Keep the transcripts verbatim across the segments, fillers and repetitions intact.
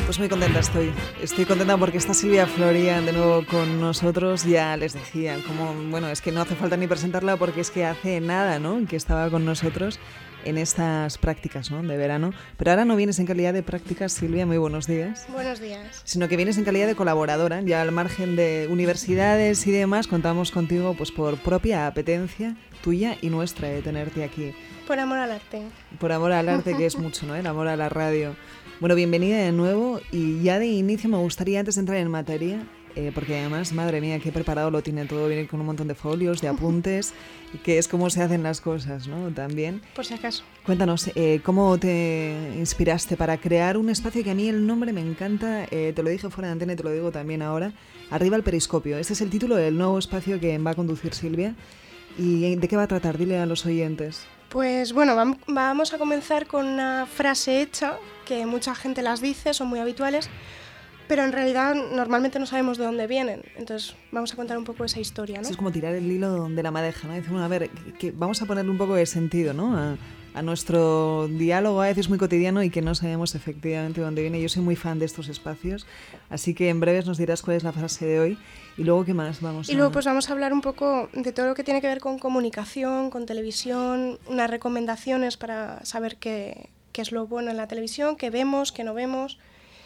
Pues muy contenta estoy. Estoy contenta porque está Silvia Floria de nuevo con nosotros. Ya les decía, como, bueno, es que no hace falta ni presentarla porque es que hace nada, ¿no?, que estaba con nosotros en estas prácticas, ¿no?, de verano. Pero ahora no vienes en calidad de prácticas, Silvia, muy buenos días. Buenos días. Sino que vienes en calidad de colaboradora. Ya al margen de universidades y demás, contamos contigo pues por propia apetencia tuya y nuestra de tenerte aquí. Por amor al arte. Por amor al arte, que es mucho, ¿no?, el amor a la radio. Bueno, bienvenida de nuevo, y ya de inicio me gustaría, antes de entrar en materia, eh, porque además, madre mía, qué preparado lo tiene todo, viene con un montón de folios, de apuntes, que es cómo se hacen las cosas, ¿no?, también. Por si acaso. Cuéntanos, eh, ¿cómo te inspiraste para crear un espacio que a mí el nombre me encanta? Eh, te lo dije fuera de antena y te lo digo también ahora. Arriba el Periscopio. Este es el título del nuevo espacio que va a conducir Silvia. ¿Y de qué va a tratar? Dile a los oyentes. Pues bueno, vamos a comenzar con una frase hecha, que mucha gente las dice, son muy habituales, pero en realidad normalmente no sabemos de dónde vienen. Entonces vamos a contar un poco esa historia, ¿no? Eso es como tirar el hilo de la madeja, ¿no? Decir, bueno, a ver, que vamos a ponerle un poco de sentido, ¿no?, a, a nuestro diálogo, a veces muy cotidiano, y que no sabemos efectivamente de dónde viene. Yo soy muy fan de estos espacios, así que en breves nos dirás cuál es la frase de hoy. ¿Y luego qué más vamos a...? Y luego pues vamos a hablar un poco de todo lo que tiene que ver con comunicación, con televisión, unas recomendaciones para saber qué, qué es lo bueno en la televisión, qué vemos, qué no vemos.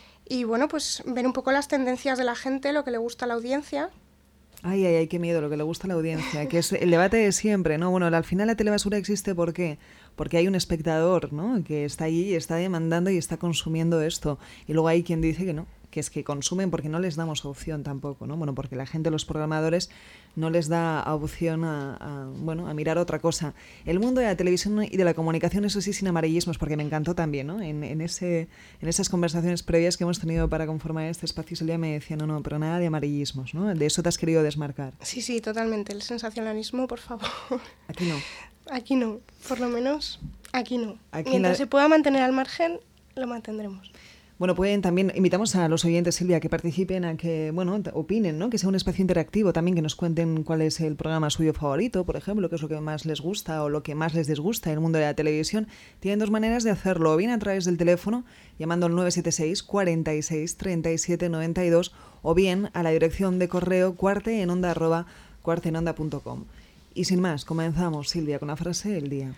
Y bueno, pues ver un poco las tendencias de la gente, lo que le gusta a la audiencia. Ay, ay, ay, qué miedo, lo que le gusta a la audiencia, que es el debate de siempre, ¿no? Bueno, al final la telebasura existe, ¿por qué? Porque hay un espectador, ¿no?, que está allí y está demandando y está consumiendo esto. Y luego hay quien dice que no, que es que consumen porque no les damos opción tampoco, ¿no? Bueno, porque la gente, los programadores, no les da opción a, a, bueno, a mirar otra cosa. El mundo de la televisión y de la comunicación, eso sí, sin amarillismos, porque me encantó también, ¿no? En, en, ese, en esas conversaciones previas que hemos tenido para conformar este espacio, Silvia me decía, no, no, pero nada de amarillismos, ¿no? De eso te has querido desmarcar. Sí, sí, totalmente. El sensacionalismo, por favor. Aquí no. Aquí no, por lo menos aquí no. Aquí Mientras la... se pueda mantener al margen, lo mantendremos. Bueno, pueden también, invitamos a los oyentes, Silvia, que participen, a que, bueno, opinen, ¿no?, que sea un espacio interactivo también, que nos cuenten cuál es el programa suyo favorito, por ejemplo, qué es lo que más les gusta o lo que más les disgusta en el mundo de la televisión. Tienen dos maneras de hacerlo, o bien a través del teléfono, llamando al nueve siete seis, cuarenta y seis, treinta y siete noventa y dos, o bien a la dirección de correo cuarteenonda arroba cuarteenonda punto com. Y sin más, comenzamos, Silvia, con la frase del día.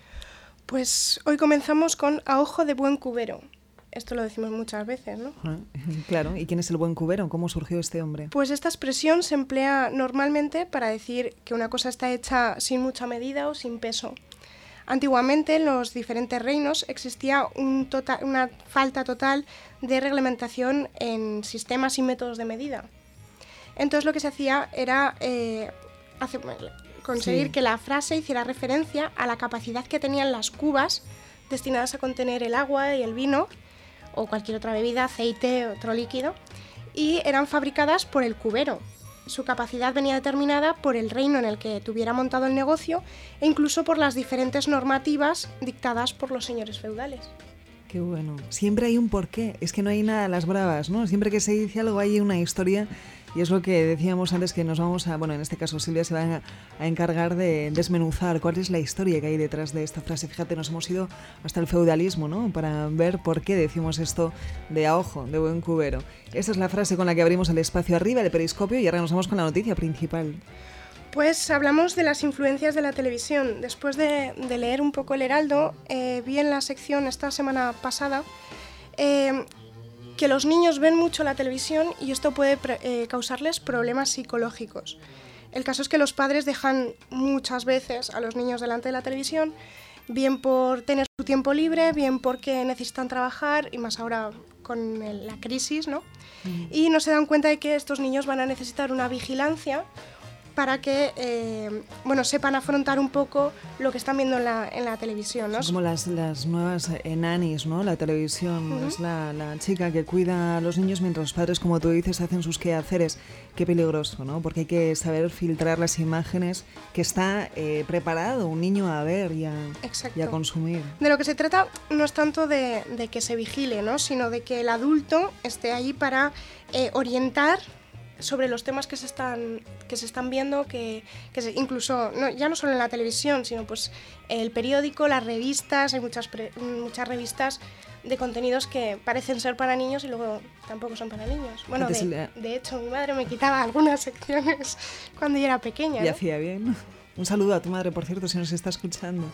Pues hoy comenzamos con a ojo de buen cubero. Esto lo decimos muchas veces, ¿no? Ah, claro, ¿y quién es el buen cubero? ¿Cómo surgió este hombre? Pues esta expresión se emplea normalmente para decir que una cosa está hecha sin mucha medida o sin peso. Antiguamente, en los diferentes reinos, existía un total, una falta total de reglamentación en sistemas y métodos de medida. Entonces lo que se hacía era eh, hacer, conseguir sí. que la frase hiciera referencia a la capacidad que tenían las cubas destinadas a contener el agua y el vino, o cualquier otra bebida, aceite, otro líquido, y eran fabricadas por el cubero. Su capacidad venía determinada por el reino en el que tuviera montado el negocio e incluso por las diferentes normativas dictadas por los señores feudales. Qué bueno. Siempre hay un porqué, es que no hay nada a las bravas, ¿no? Siempre que se dice algo hay una historia, y es lo que decíamos antes, que nos vamos a, bueno, en este caso Silvia se va a, a encargar de desmenuzar cuál es la historia que hay detrás de esta frase. Fíjate, nos hemos ido hasta el feudalismo, ¿no?, para ver por qué decimos esto de a ojo, de buen cubero. Esta es la frase con la que abrimos el espacio arriba del Periscopio, y ahora nos vamos con la noticia principal. Pues hablamos de las influencias de la televisión. Después de, de leer un poco El Heraldo, eh, vi en la sección esta semana pasada eh, que los niños ven mucho la televisión y esto puede eh, causarles problemas psicológicos. El caso es que los padres dejan muchas veces a los niños delante de la televisión, bien por tener su tiempo libre, bien porque necesitan trabajar, y más ahora con el, la crisis, ¿no? Mm. Y no se dan cuenta de que estos niños van a necesitar una vigilancia para que eh, bueno, sepan afrontar un poco lo que están viendo en la, en la televisión, ¿no? Son como las, las nuevas eh, nannies, ¿no? La televisión uh-huh. es la, la chica que cuida a los niños mientras los padres, como tú dices, hacen sus quehaceres. Qué peligroso, ¿no? Porque hay que saber filtrar las imágenes que está eh, preparado un niño a ver y a, y a consumir. De lo que se trata no es tanto de, de que se vigile, ¿no?, sino de que el adulto esté ahí para eh, orientar sobre los temas que se están que se están viendo, que, que se, incluso no, ya no solo en la televisión, sino pues el periódico, las revistas. Hay muchas pre, muchas revistas de contenidos que parecen ser para niños y luego tampoco son para niños. Bueno, de, le... de hecho, mi madre me quitaba algunas secciones cuando yo era pequeña. Y ¿no? hacía bien. Un saludo a tu madre, por cierto, si nos está escuchando.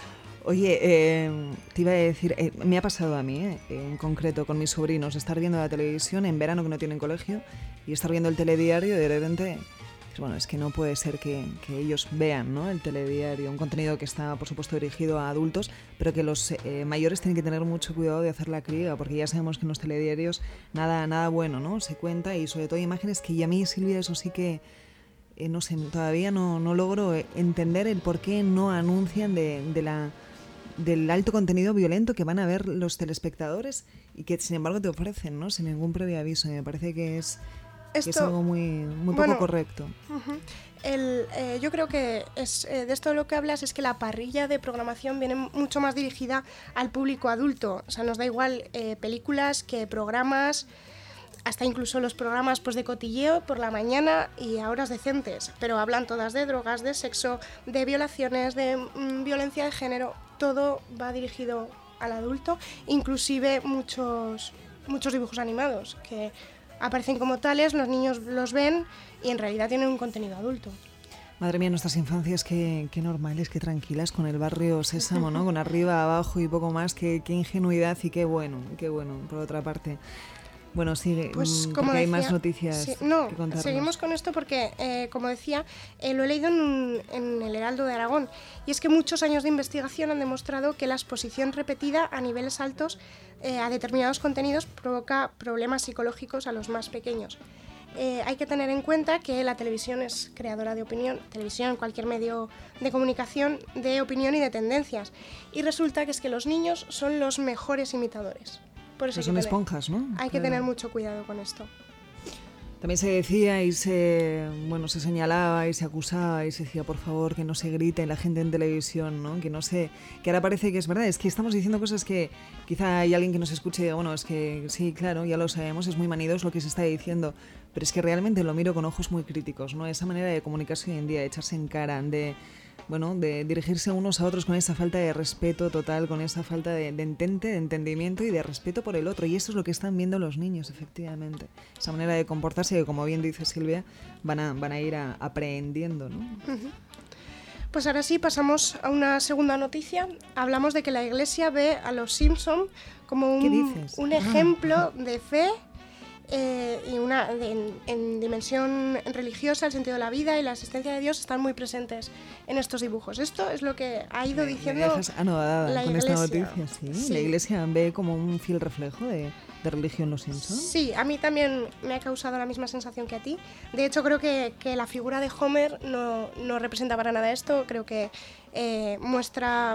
Oye, eh, te iba a decir, eh, me ha pasado a mí, eh, en concreto con mis sobrinos, estar viendo la televisión en verano que no tienen colegio y estar viendo el telediario y de repente, pues bueno, es que no puede ser que, que ellos vean, ¿no?, el telediario, un contenido que está, por supuesto, dirigido a adultos, pero que los eh, mayores tienen que tener mucho cuidado de hacer la cría, porque ya sabemos que en los telediarios nada, nada bueno, ¿no?, se cuenta, y sobre todo imágenes que y a mí, Silvia, eso sí que... Eh, no sé, todavía no, no logro entender el por qué no anuncian de, de la, del alto contenido violento que van a ver los telespectadores y que sin embargo te ofrecen, ¿no?, sin ningún previo aviso. Me parece que es, Esto, que es algo muy, muy bueno, poco correcto. Uh-huh. El, eh, yo creo que es, eh, de esto de lo que hablas es que la parrilla de programación viene mucho más dirigida al público adulto. O sea, nos da igual eh, películas que programas, hasta incluso los programas pues, de cotilleo por la mañana y a horas decentes, pero hablan todas de drogas, de sexo, de violaciones, de mm, violencia de género, todo va dirigido al adulto, inclusive muchos, muchos dibujos animados que aparecen como tales, los niños los ven y en realidad tienen un contenido adulto. Madre mía, nuestras infancias, qué, qué normales, qué tranquilas, con el barrio Sésamo, ¿no?, con arriba, abajo y poco más, qué, qué ingenuidad y qué bueno, qué bueno, por otra parte. Bueno, sigue, pues, porque como hay decía, más noticias sí, no, que contarnos. Seguimos con esto porque, eh, como decía, eh, lo he leído en, en el Heraldo de Aragón, y es que muchos años de investigación han demostrado que la exposición repetida a niveles altos eh, a determinados contenidos provoca problemas psicológicos a los más pequeños. Eh, hay que tener en cuenta que la televisión es creadora de opinión, televisión, cualquier medio de comunicación, de opinión y de tendencias, y resulta que es que los niños son los mejores imitadores. Por eso son tener, esponjas, ¿no? Hay claro. que tener mucho cuidado con esto. También se decía y se, bueno, se señalaba y se acusaba y se decía, por favor, que no se grite la gente en televisión, ¿no? Que no se, que ahora parece que es verdad, es que estamos diciendo cosas que quizá hay alguien que nos escuche y diga, bueno, es que sí, claro, ya lo sabemos, es muy manidos lo que se está diciendo, pero es que realmente lo miro con ojos muy críticos, ¿no? Esa manera de comunicarse hoy en día, de echarse en cara, de... bueno, de dirigirse unos a otros con esa falta de respeto total, con esa falta de, de entente, de entendimiento y de respeto por el otro. Y esto es lo que están viendo los niños, efectivamente. Esa manera de comportarse que, como bien dice Silvia, van a, van a ir a, aprehendiendo, ¿no? Uh-huh. Pues ahora sí, pasamos a una segunda noticia. Hablamos de que la Iglesia ve a los Simpson como un, un ejemplo ah. de fe Eh, y una de, en, en dimensión religiosa, el sentido de la vida y la existencia de Dios están muy presentes en estos dibujos. Esto es lo que ha ido diciendo me dejas anodada la con Iglesia. Esta noticia, ¿sí? Sí. La Iglesia ve como un fiel reflejo de, de religión los Simpson. Sí, a mí también me ha causado la misma sensación que a ti. De hecho, creo que, que la figura de Homer no, no representa para nada esto. Creo que eh, muestra...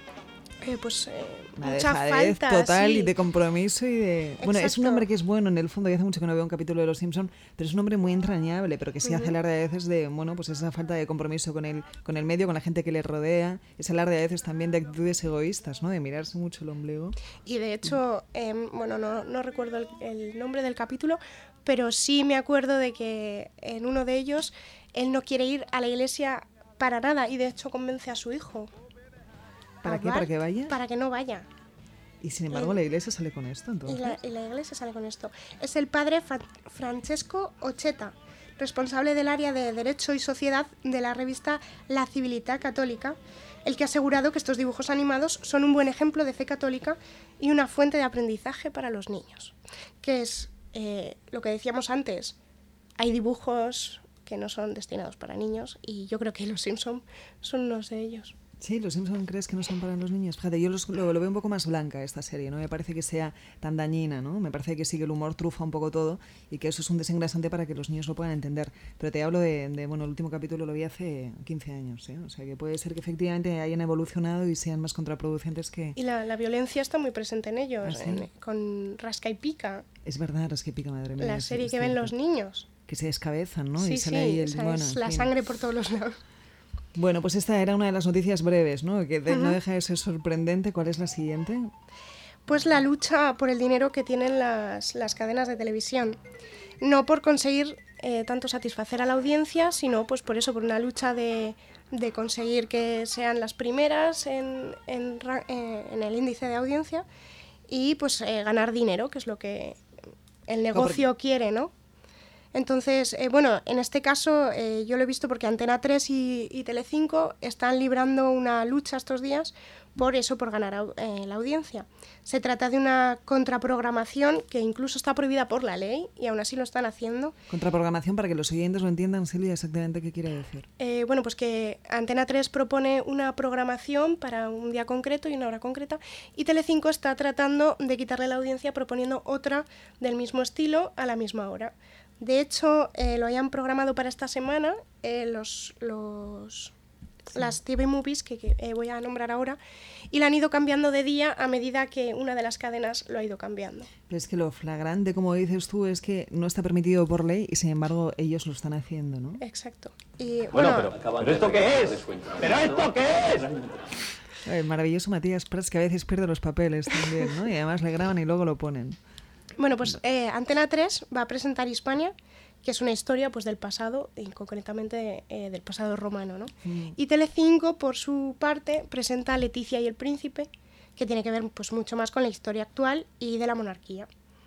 Eh, pues eh, mucha falta total sí. y de compromiso y de... Exacto. Bueno, es un hombre que es bueno en el fondo, y hace mucho que no veo un capítulo de Los Simpson, pero es un hombre muy entrañable, pero que sí uh-huh. hace alarde a veces de, bueno, pues esa falta de compromiso con el, con el medio, con la gente que le rodea, ese alarde a veces también de actitudes egoístas, ¿no?, de mirarse mucho el ombligo. Y de hecho, eh, bueno, no, no recuerdo el, el nombre del capítulo, pero sí me acuerdo de que en uno de ellos él no quiere ir a la iglesia para nada y de hecho convence a su hijo. ¿Para qué? ¿Para que vaya? Para que no vaya. Y sin embargo el, la iglesia sale con esto, entonces. Y la, y la iglesia sale con esto. Es el padre Fra- Francesco Ocheta, responsable del área de Derecho y Sociedad de la revista La Civiltà Católica, el que ha asegurado que estos dibujos animados son un buen ejemplo de fe católica y una fuente de aprendizaje para los niños. Que es eh, lo que decíamos antes, hay dibujos que no son destinados para niños y yo creo que los Simpson son unos de ellos. Sí, los Simpson, ¿crees que no son para los niños? Fíjate, yo los, lo, lo veo un poco más blanca esta serie, no me parece que sea tan dañina, ¿no? Me parece que sí que el humor trufa un poco todo y que eso es un desengrasante para que los niños lo puedan entender. Pero te hablo de, de bueno, el último capítulo lo vi hace quince años, ¿eh? O sea que puede ser que efectivamente hayan evolucionado y sean más contraproducentes que... Y la, la violencia está muy presente en ellos, ¿Ah, sí? en, con Rasca y Pica. Es verdad, Rasca y Pica, madre mía. La serie es, que es ven cierto. los niños. Que se descabezan, ¿no? Sí, y sale sí, ahí el, o sea, bueno, es la fin. sangre por todos los lados. Bueno, pues esta era una de las noticias breves, ¿no? Que de, uh-huh. no deja de ser sorprendente. ¿Cuál es la siguiente? Pues la lucha por el dinero que tienen las, las cadenas de televisión. No por conseguir eh, tanto satisfacer a la audiencia, sino pues por eso, por una lucha de, de conseguir que sean las primeras en, en, eh, en el índice de audiencia y pues eh, ganar dinero, que es lo que el negocio oh, quiere, ¿no? Entonces, eh, bueno, en este caso eh, yo lo he visto porque Antena tres y, y Telecinco están librando una lucha estos días por eso, por ganar eh, la audiencia. Se trata de una contraprogramación que incluso está prohibida por la ley y aún así lo están haciendo. Contraprogramación, para que los oyentes lo entiendan, Silvia, exactamente qué quiere decir. Eh, bueno, pues que Antena tres propone una programación para un día concreto y una hora concreta, y Telecinco está tratando de quitarle la audiencia proponiendo otra del mismo estilo a la misma hora. De hecho, eh, lo hayan programado para esta semana, eh, los... los Sí. las T V Movies, que, que eh, voy a nombrar ahora, y la han ido cambiando de día a medida que una de las cadenas lo ha ido cambiando. Pero es que lo flagrante, como dices tú, es que no está permitido por ley y sin embargo ellos lo están haciendo, ¿no? Exacto. Y, bueno, bueno pero, ¿pero esto qué es? ¿Pero esto qué es? El maravilloso Matías Prats, que a veces pierde los papeles también, ¿no? Y además le graban y luego lo ponen. Bueno, pues eh, Antena tres va a presentar Hispania, que es una historia pues del pasado, y concretamente eh, del pasado romano, ¿no? Mm. Y Telecinco, por su parte, presenta Leticia y el Príncipe, que tiene que ver pues mucho más con la historia actual y de la monarquía.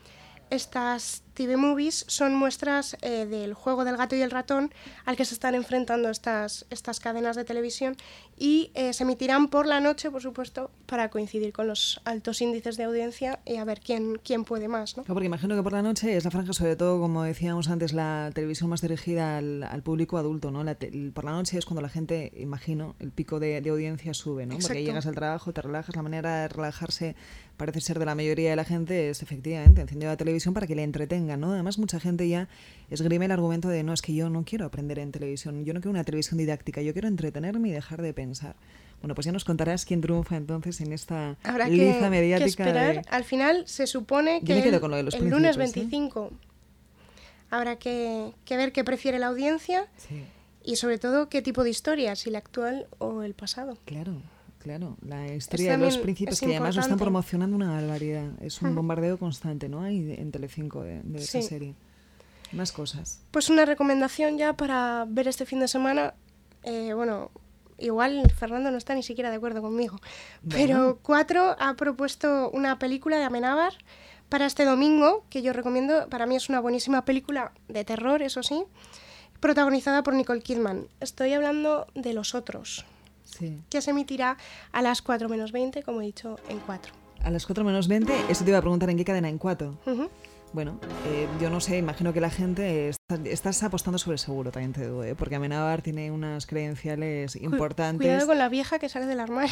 Estas T V Movies son muestras eh, del juego del gato y el ratón al que se están enfrentando estas, estas cadenas de televisión, y eh, se emitirán por la noche, por supuesto, para coincidir con los altos índices de audiencia y a ver quién, quién puede más, ¿no? Claro, porque imagino que por la noche es la franja, sobre todo, como decíamos antes, la televisión más dirigida al, al público adulto, ¿no? La te, por la noche es cuando la gente, imagino, el pico de, de audiencia sube, ¿no? Exacto. Porque llegas al trabajo, te relajas, la manera de relajarse parece ser de la mayoría de la gente es efectivamente encendiendo la televisión para que le entretenga, ¿no? Además, mucha gente ya esgrime el argumento de no, es que yo no quiero aprender en televisión, yo no quiero una televisión didáctica, yo quiero entretenerme y dejar de pensar. Bueno, pues ya nos contarás quién triunfa entonces en esta Habrá liza que, mediática. Que esperar. De... Al final se supone que el, el lunes veinticinco ¿eh? habrá que, que ver qué prefiere la audiencia, sí. Y sobre todo qué tipo de historia, si la actual o el pasado. Claro. Claro, la historia de los príncipes, que además lo están promocionando una barbaridad. Es un bombardeo constante, ¿no? Hay en Telecinco de, de esa sí. serie. Más cosas. Pues una recomendación ya para ver este fin de semana. Eh, bueno, igual Fernando no está ni siquiera de acuerdo conmigo. Bueno. Pero Cuatro ha propuesto una película de Amenábar para este domingo, que yo recomiendo. Para mí es una buenísima película de terror, eso sí, protagonizada por Nicole Kidman. Estoy hablando de Los Otros. Sí. Que se emitirá a las cuatro menos veinte, como he dicho, en cuatro. A las cuatro menos veinte, eso te iba a preguntar, ¿en qué cadena? En cuatro. Uh-huh. Bueno, eh, yo no sé, imagino que la gente está, estás apostando sobre seguro, también te digo, ¿eh? Porque Amenábar tiene unas credenciales importantes. Cuidado con la vieja que sale del armario.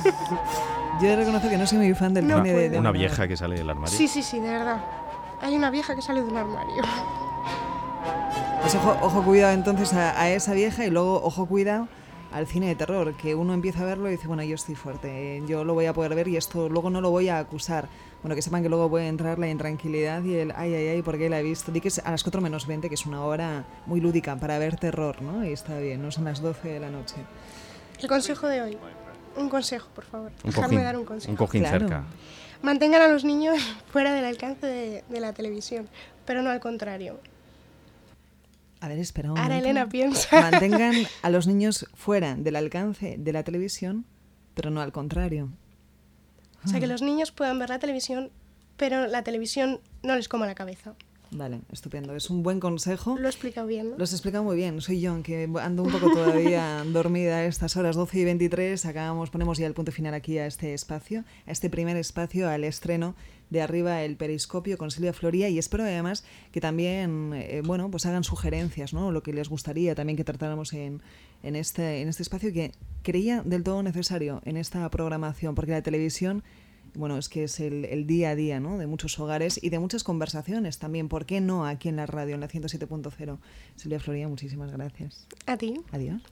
Yo he reconocido que no soy muy fan del no, cine de, de ¿Una Amenábar. vieja que sale del armario? Sí, sí, sí, de verdad. Hay una vieja que sale de un armario. Pues ojo, ojo cuidado entonces a, a esa vieja, y luego ojo cuidado al cine de terror, que uno empieza a verlo y dice, bueno, yo estoy fuerte, yo lo voy a poder ver y esto luego no lo voy a acusar. Bueno, que sepan que luego puede entrar la intranquilidad y el ay, ay, ay, porque la he visto. Di que es a las cuatro menos veinte, que es una hora muy lúdica para ver terror, ¿no? Y está bien, no son las doce de la noche. El consejo de hoy. Un consejo, por favor. Un Dejarme cojín, dar un consejo. Un cojín claro. cerca. Mantengan a los niños fuera del alcance de, de la televisión, pero no al contrario. A ver, espera un Ahora momento. Elena piensa. Mantengan a los niños fuera del alcance de la televisión, pero no al contrario. O sea, que los niños puedan ver la televisión, pero la televisión no les coma la cabeza. Vale, estupendo. Es un buen consejo. Lo he explicado bien, ¿no? Lo has explicado muy bien. Soy yo, que ando un poco todavía dormida a estas horas, doce y veintitrés. Acabamos, ponemos ya el punto final aquí a este espacio, a este primer espacio, al estreno de Arriba el Periscopio con Silvia Floría, y espero además que también, eh, bueno, pues hagan sugerencias, ¿no? Lo que les gustaría también que tratáramos en, en, este, en este espacio, que creía del todo necesario en esta programación, porque la televisión, bueno, es que es el, el día a día, ¿no? De muchos hogares y de muchas conversaciones también. ¿Por qué no aquí en la radio, en la ciento siete punto cero? Silvia Floría, muchísimas gracias. A ti. Adiós.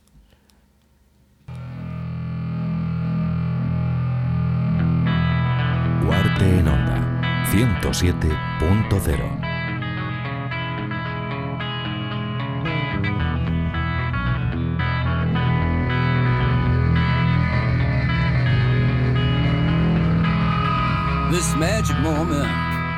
Cuarte en Onda, ciento siete punto cero. This magic moment,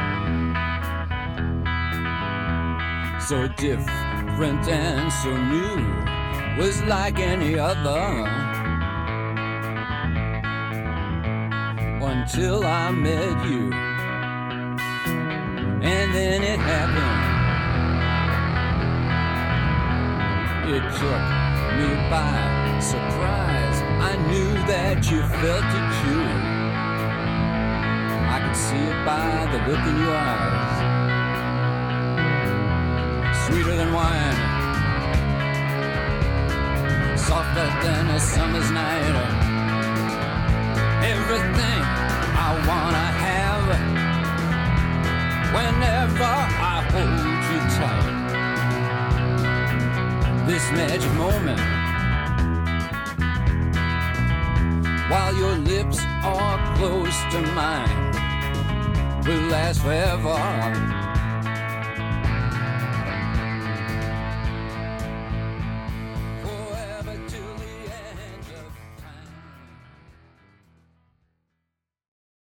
so different and so new, was like any other. One until I met you. And then it happened. It took me by surprise. I knew that you felt it too. I could see it by the look in your eyes. Sweeter than wine, softer than a summer's night. Everything I wanna have whenever I hold you tight. This magic moment, while your lips are close to mine, will last forever.